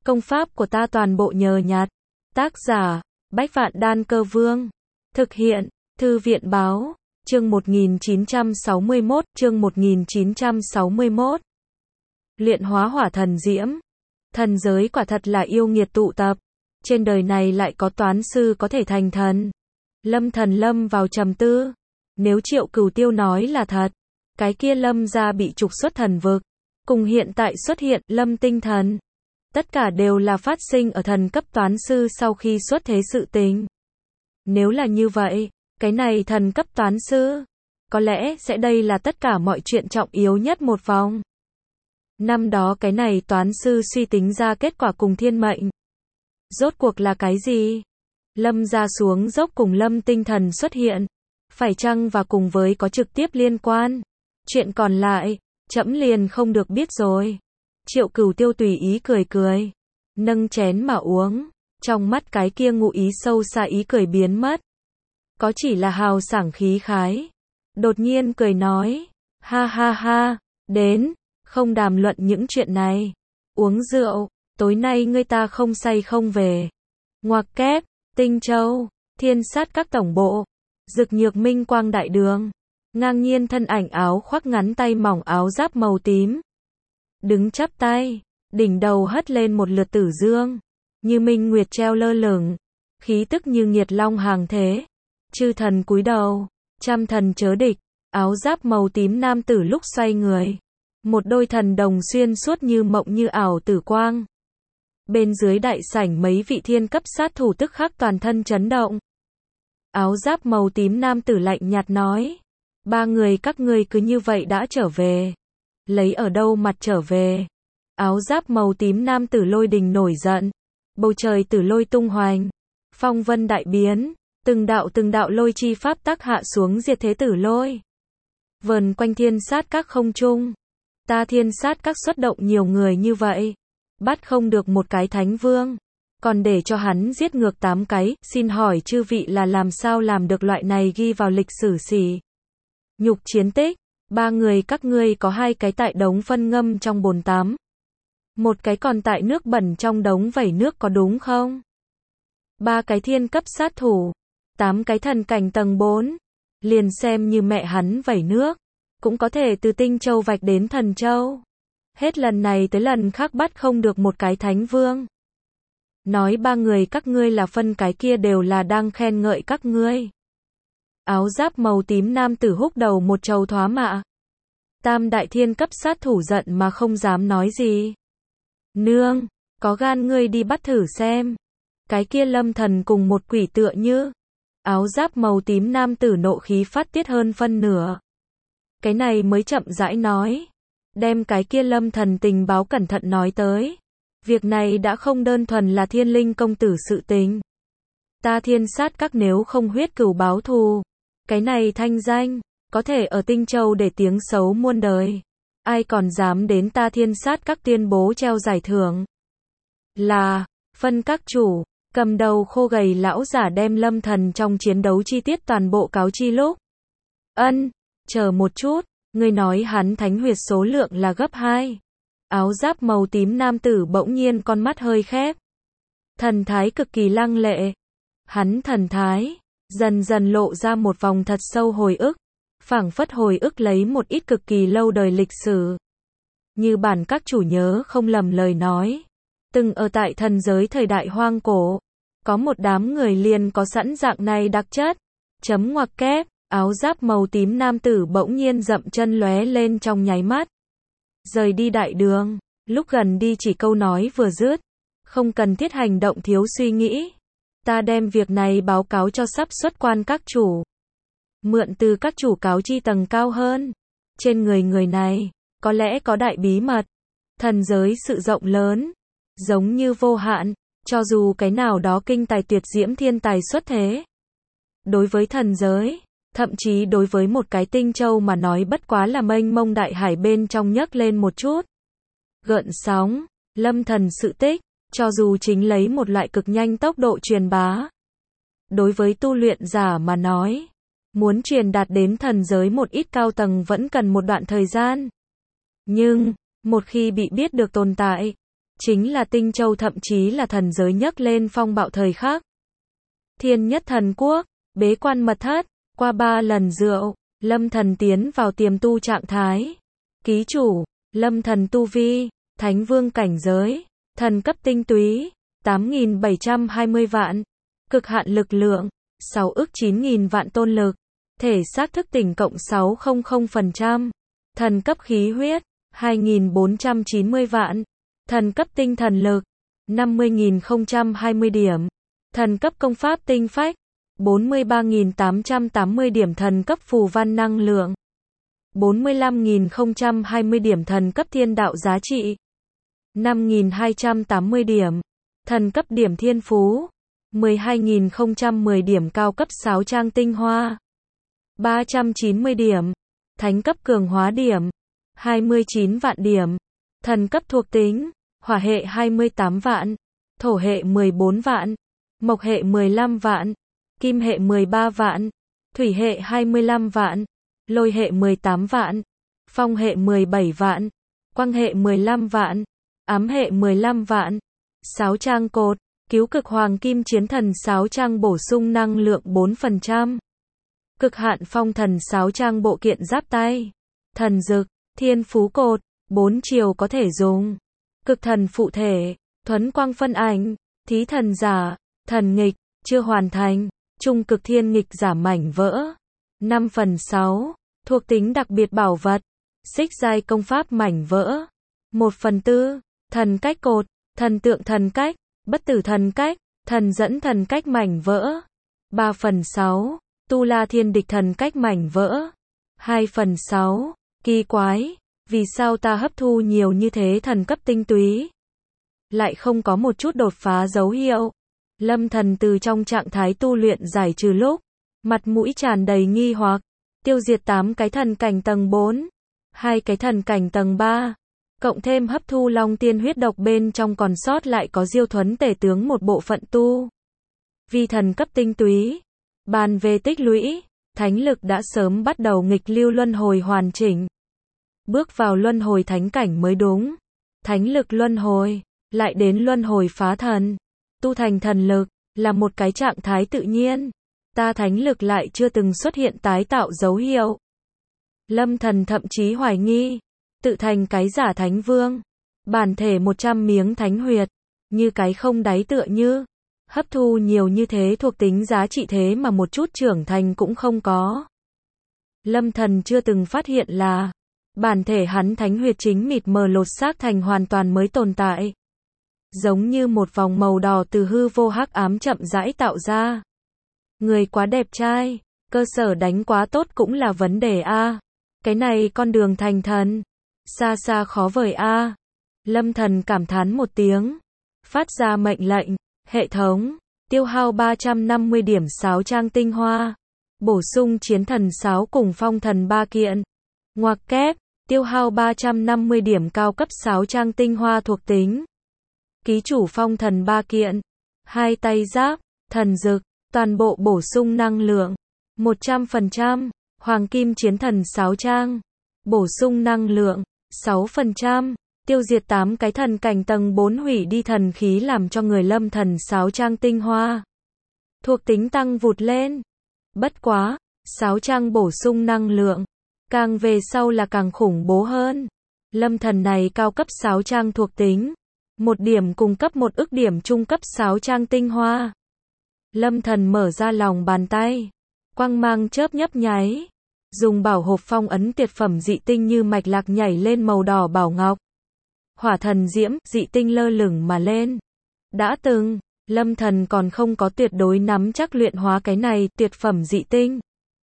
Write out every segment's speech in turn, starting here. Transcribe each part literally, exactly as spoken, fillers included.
Công pháp của ta toàn bộ nhờ nhặt. Tác giả, Bách Vạn Đan Cơ Vương. Thực hiện, Thư viện báo, chương một nghìn chín trăm sáu mươi mốt, chương một nghìn chín trăm sáu mươi mốt. Luyện hóa hỏa thần diễm. Thần giới quả thật là yêu nghiệt tụ tập. Trên đời này lại có toán sư có thể thành thần. Lâm Thần lâm vào trầm tư. Nếu Triệu Cửu Tiêu nói là thật, cái kia Lâm gia bị trục xuất thần vực, cùng hiện tại xuất hiện Lâm tinh thần, tất cả đều là phát sinh ở thần cấp toán sư sau khi xuất thế sự tình. Nếu là như vậy, cái này thần cấp toán sư, có lẽ sẽ đây là tất cả mọi chuyện trọng yếu nhất một vòng. Năm đó cái này toán sư suy tính ra kết quả cùng thiên mệnh. Rốt cuộc là cái gì? Lâm gia xuống dốc cùng Lâm tinh thần xuất hiện, phải chăng và cùng với có trực tiếp liên quan? Chuyện còn lại, trẫm liền không được biết rồi. Triệu Cửu Tiêu tùy ý cười cười, nâng chén mà uống, trong mắt cái kia ngụ ý sâu xa ý cười biến mất. Có chỉ là hào sảng khí khái. Đột nhiên cười nói, ha ha ha, đến, không đàm luận những chuyện này. Uống rượu, tối nay ngươi ta không say không về. Ngoặc kép, Tinh Châu, Thiên Sát các tổng bộ, Dực Nhược Minh Quang đại đường. Ngang nhiên thân ảnh áo khoác ngắn tay mỏng áo giáp màu tím. Đứng chắp tay, đỉnh đầu hất lên một lượt tử dương, như minh nguyệt treo lơ lửng, khí tức như nghiệt long hàng thế. Chư thần cúi đầu, trăm thần chớ địch, áo giáp màu tím nam tử lúc xoay người, một đôi thần đồng xuyên suốt như mộng như ảo tử quang. Bên dưới đại sảnh mấy vị thiên cấp sát thủ tức khắc toàn thân chấn động. Áo giáp màu tím nam tử lạnh nhạt nói, ba người các ngươi cứ như vậy đã trở về. Lấy ở đâu mặt trở về? Áo giáp màu tím nam tử lôi đình nổi giận. Bầu trời tử lôi tung hoành. Phong vân đại biến. Từng đạo từng đạo lôi chi pháp tác hạ xuống diệt thế tử lôi. Vờn quanh thiên sát các không trung. Ta thiên sát các xuất động nhiều người như vậy. Bắt không được một cái thánh vương. Còn để cho hắn giết ngược tám cái. Xin hỏi chư vị là làm sao làm được loại này ghi vào lịch sử xỉ nhục chiến tích. Ba người các ngươi có hai cái tại đống phân ngâm trong bồn tắm. Một cái còn tại nước bẩn trong đống vẩy nước có đúng không? Ba cái thiên cấp sát thủ. Tám cái thần cảnh tầng bốn. Liền xem như mẹ hắn vẩy nước. Cũng có thể từ Tinh Châu vạch đến Thần Châu. Hết lần này tới lần khác bắt không được một cái thánh vương. Nói ba người các ngươi là phân cái kia đều là đang khen ngợi các ngươi. Áo giáp màu tím nam tử húc đầu một trầu thoá mạ. Tam đại thiên cấp sát thủ giận mà không dám nói gì. Nương, có gan ngươi đi bắt thử xem. Cái kia Lâm thần cùng một quỷ tựa như. Áo giáp màu tím nam tử nộ khí phát tiết hơn phân nửa. Cái này mới chậm rãi nói. Đem cái kia Lâm thần tình báo cẩn thận nói tới. Việc này đã không đơn thuần là thiên linh công tử sự tình. Ta thiên sát các nếu không huyết cửu báo thù. Cái này thanh danh, có thể ở Tinh Châu để tiếng xấu muôn đời. Ai còn dám đến ta thiên sát các tuyên bố treo giải thưởng. Là, phân các chủ, cầm đầu khô gầy lão giả đem Lâm thần trong chiến đấu chi tiết toàn bộ cáo chi lúc. Ân, chờ một chút, ngươi nói hắn thánh huyệt số lượng là gấp hai. Áo giáp màu tím nam tử bỗng nhiên con mắt hơi khép. Thần thái cực kỳ lăng lệ. Hắn thần thái dần dần lộ ra một vòng thật sâu hồi ức, phảng phất hồi ức lấy một ít cực kỳ lâu đời lịch sử. Như bản các chủ nhớ không lầm lời nói, từng ở tại thần giới thời đại hoang cổ, có một đám người liền có sẵn dạng này đặc chất. Chấm ngoặc kép, áo giáp màu tím nam tử bỗng nhiên dậm chân lóe lên trong nháy mắt. Rời đi đại đường, lúc gần đi chỉ câu nói vừa dứt, không cần thiết hành động thiếu suy nghĩ. Ta đem việc này báo cáo cho sắp xuất quan các chủ. Mượn từ các chủ cáo chi tầng cao hơn. Trên người người này, có lẽ có đại bí mật. Thần giới sự rộng lớn, giống như vô hạn, cho dù cái nào đó kinh tài tuyệt diễm thiên tài xuất thế. Đối với thần giới, thậm chí đối với một cái Tinh Châu mà nói bất quá là mênh mông đại hải bên trong nhấc lên một chút. Gợn sóng, Lâm thần sự tích. Cho dù chính lấy một loại cực nhanh tốc độ truyền bá. Đối với tu luyện giả mà nói, muốn truyền đạt đến thần giới một ít cao tầng vẫn cần một đoạn thời gian. Nhưng, một khi bị biết được tồn tại, chính là Tinh Châu thậm chí là thần giới nhấc lên phong bạo thời khắc. Thiên Nhất Thần Quốc, bế quan mật thất, qua ba lần rượu, Lâm Thần tiến vào tiềm tu trạng thái. Ký chủ, Lâm Thần tu vi, Thánh Vương cảnh giới, thần cấp tinh túy, tám nghìn bảy trăm hai mươi vạn, cực hạn lực lượng, sáu ức chín nghìn vạn tôn lực, thể xác thức tỉnh cộng sáu trăm phần trăm, thần cấp khí huyết, hai nghìn bốn trăm chín mươi vạn, thần cấp tinh thần lực, năm mươi nghìn không trăm hai mươi điểm, thần cấp công pháp tinh phách, bốn mươi ba nghìn tám trăm tám mươi điểm, thần cấp phù văn năng lượng, bốn mươi lăm nghìn không trăm hai mươi điểm, thần cấp thiên đạo giá trị, năm nghìn hai trăm tám mươi điểm, thần cấp điểm thiên phú, mười hai nghìn không trăm mười điểm, cao cấp sáo trang tinh hoa, ba trăm chín mươi điểm, thánh cấp cường hóa điểm, hai mươi chín vạn điểm, thần cấp thuộc tính, hỏa hệ hai mươi tám vạn, thổ hệ mười bốn vạn, mộc hệ mười lăm vạn, kim hệ mười ba vạn, thủy hệ hai mươi lăm vạn, lôi hệ mười tám vạn, phong hệ mười bảy vạn, quang hệ mười lăm vạn, ám hệ mười lăm vạn. Sáo trang cột, cứu cực hoàng kim chiến thần sáo trang bổ sung năng lượng bốn phần trăm. Cực hạn phong thần sáo trang bộ kiện giáp tay. Thần dực, thiên phú cột, bốn chiều có thể dùng. Cực thần phụ thể, thuấn quang phân ảnh, thí thần giả, thần nghịch, chưa hoàn thành, trung cực thiên nghịch giả mảnh vỡ. năm phần sáu, thuộc tính đặc biệt bảo vật, xích giai công pháp mảnh vỡ. một phần tư, thần cách cột, thần tượng thần cách, bất tử thần cách, thần dẫn thần cách mảnh vỡ. ba phần sáu, tu la thiên địch thần cách mảnh vỡ. hai phần sáu, kỳ quái, vì sao ta hấp thu nhiều như thế thần cấp tinh túy, lại không có một chút đột phá dấu hiệu. Lâm Thần từ trong trạng thái tu luyện giải trừ lúc, mặt mũi tràn đầy nghi hoặc, tiêu diệt tám cái thần cảnh tầng bốn, hai cái thần cảnh tầng ba, cộng thêm hấp thu long tiên huyết độc bên trong còn sót lại có diêu thuấn tể tướng một bộ phận tu vi thần cấp tinh túy. Bàn về tích lũy, thánh lực đã sớm bắt đầu nghịch lưu luân hồi hoàn chỉnh. Bước vào luân hồi thánh cảnh mới đúng. Thánh lực luân hồi, lại đến luân hồi phá thần. Tu thành thần lực, là một cái trạng thái tự nhiên. Ta thánh lực lại chưa từng xuất hiện tái tạo dấu hiệu. Lâm Thần thậm chí hoài nghi, tự thành cái giả thánh vương. Bản thể một trăm miếng thánh huyệt, như cái không đáy tựa như. Hấp thu nhiều như thế thuộc tính giá trị thế mà một chút trưởng thành cũng không có. Lâm Thần chưa từng phát hiện là, bản thể hắn thánh huyệt chính mịt mờ lột xác thành hoàn toàn mới tồn tại. Giống như một vòng màu đỏ từ hư vô hắc ám chậm rãi tạo ra. Người quá đẹp trai, cơ sở đánh quá tốt cũng là vấn đề a. Cái này con đường thành thần, xa xa khó vời a. Lâm Thần cảm thán một tiếng, phát ra mệnh lệnh, hệ thống, tiêu hao ba trăm năm mươi điểm sáo trang tinh hoa, bổ sung chiến thần sáo cùng phong thần ba kiện. Ngoặc kép, tiêu hao ba trăm năm mươi điểm cao cấp sáo trang tinh hoa thuộc tính. Ký chủ phong thần ba kiện, hai tay giáp, thần dực, toàn bộ bổ sung năng lượng, một trăm phần trăm, hoàng kim chiến thần sáo trang, bổ sung năng lượng, sáu phần trăm, tiêu diệt tám cái thần cảnh tầng bốn hủy đi thần khí làm cho người Lâm Thần sáo trang tinh hoa. Thuộc tính tăng vụt lên. Bất quá, sáo trang bổ sung năng lượng, càng về sau là càng khủng bố hơn. Lâm Thần này cao cấp sáo trang thuộc tính, một điểm cung cấp một ức điểm trung cấp sáo trang tinh hoa. Lâm Thần mở ra lòng bàn tay, quang mang chớp nhấp nháy, dùng bảo hộp phong ấn tuyệt phẩm dị tinh như mạch lạc nhảy lên màu đỏ bảo ngọc. Hỏa thần diễm, dị tinh lơ lửng mà lên. Đã từng, Lâm Thần còn không có tuyệt đối nắm chắc luyện hóa cái này tuyệt phẩm dị tinh.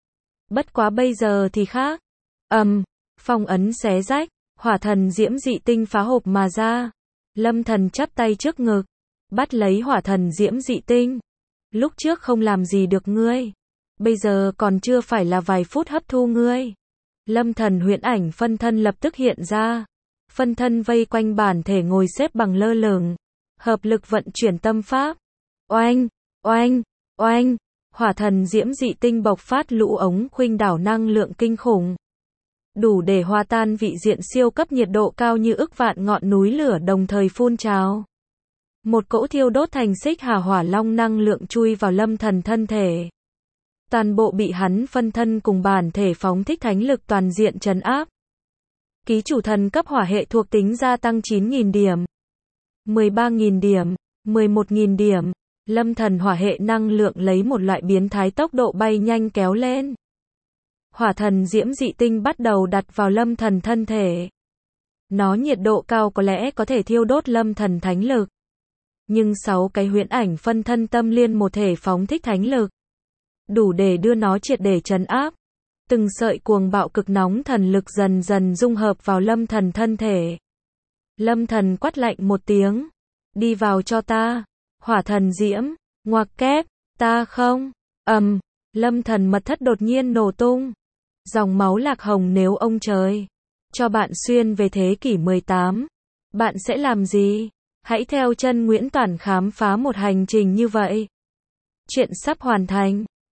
Bất quá bây giờ thì khác. Ầm, um, phong ấn xé rách, hỏa thần diễm dị tinh phá hộp mà ra. Lâm Thần chắp tay trước ngực, bắt lấy hỏa thần diễm dị tinh. Lúc trước không làm gì được ngươi, bây giờ còn chưa phải là vài phút hấp thu ngươi. Lâm Thần huyễn ảnh phân thân lập tức hiện ra. Phân thân vây quanh bản thể ngồi xếp bằng lơ lửng, hợp lực vận chuyển tâm pháp. Oanh, oanh, oanh, hỏa thần diễm dị tinh bộc phát lũ ống khuynh đảo năng lượng kinh khủng. đủ để hòa tan vị diện siêu cấp nhiệt độ cao như ức vạn ngọn núi lửa đồng thời phun trào. Một cỗ thiêu đốt thành xích hà hỏa long năng lượng chui vào Lâm Thần thân thể. Toàn bộ bị hắn phân thân cùng bản thể phóng thích thánh lực toàn diện trấn áp. Ký chủ thần cấp hỏa hệ thuộc tính gia tăng chín nghìn điểm, mười ba nghìn điểm, mười một nghìn điểm. Lâm Thần hỏa hệ năng lượng lấy một loại biến thái tốc độ bay nhanh kéo lên. Hỏa thần diễm dị tinh bắt đầu đặt vào Lâm Thần thân thể. Nó nhiệt độ cao có lẽ có thể thiêu đốt Lâm Thần thánh lực. Nhưng sáu cái huyễn ảnh phân thân tâm liên một thể phóng thích thánh lực. Đủ để đưa nó triệt để trấn áp. Từng sợi cuồng bạo cực nóng thần lực dần dần dung hợp vào Lâm Thần thân thể. Lâm Thần quát lạnh một tiếng. Đi vào cho ta. Hỏa thần diễm. Ngoặc kép. Ta không. ầm. Um, Lâm Thần mật thất đột nhiên nổ tung. Dòng máu lạc hồng nếu ông trời cho bạn xuyên về thế kỷ mười tám. Bạn sẽ làm gì? Hãy theo chân Nguyễn Toản khám phá một hành trình như vậy. Chuyện sắp hoàn thành.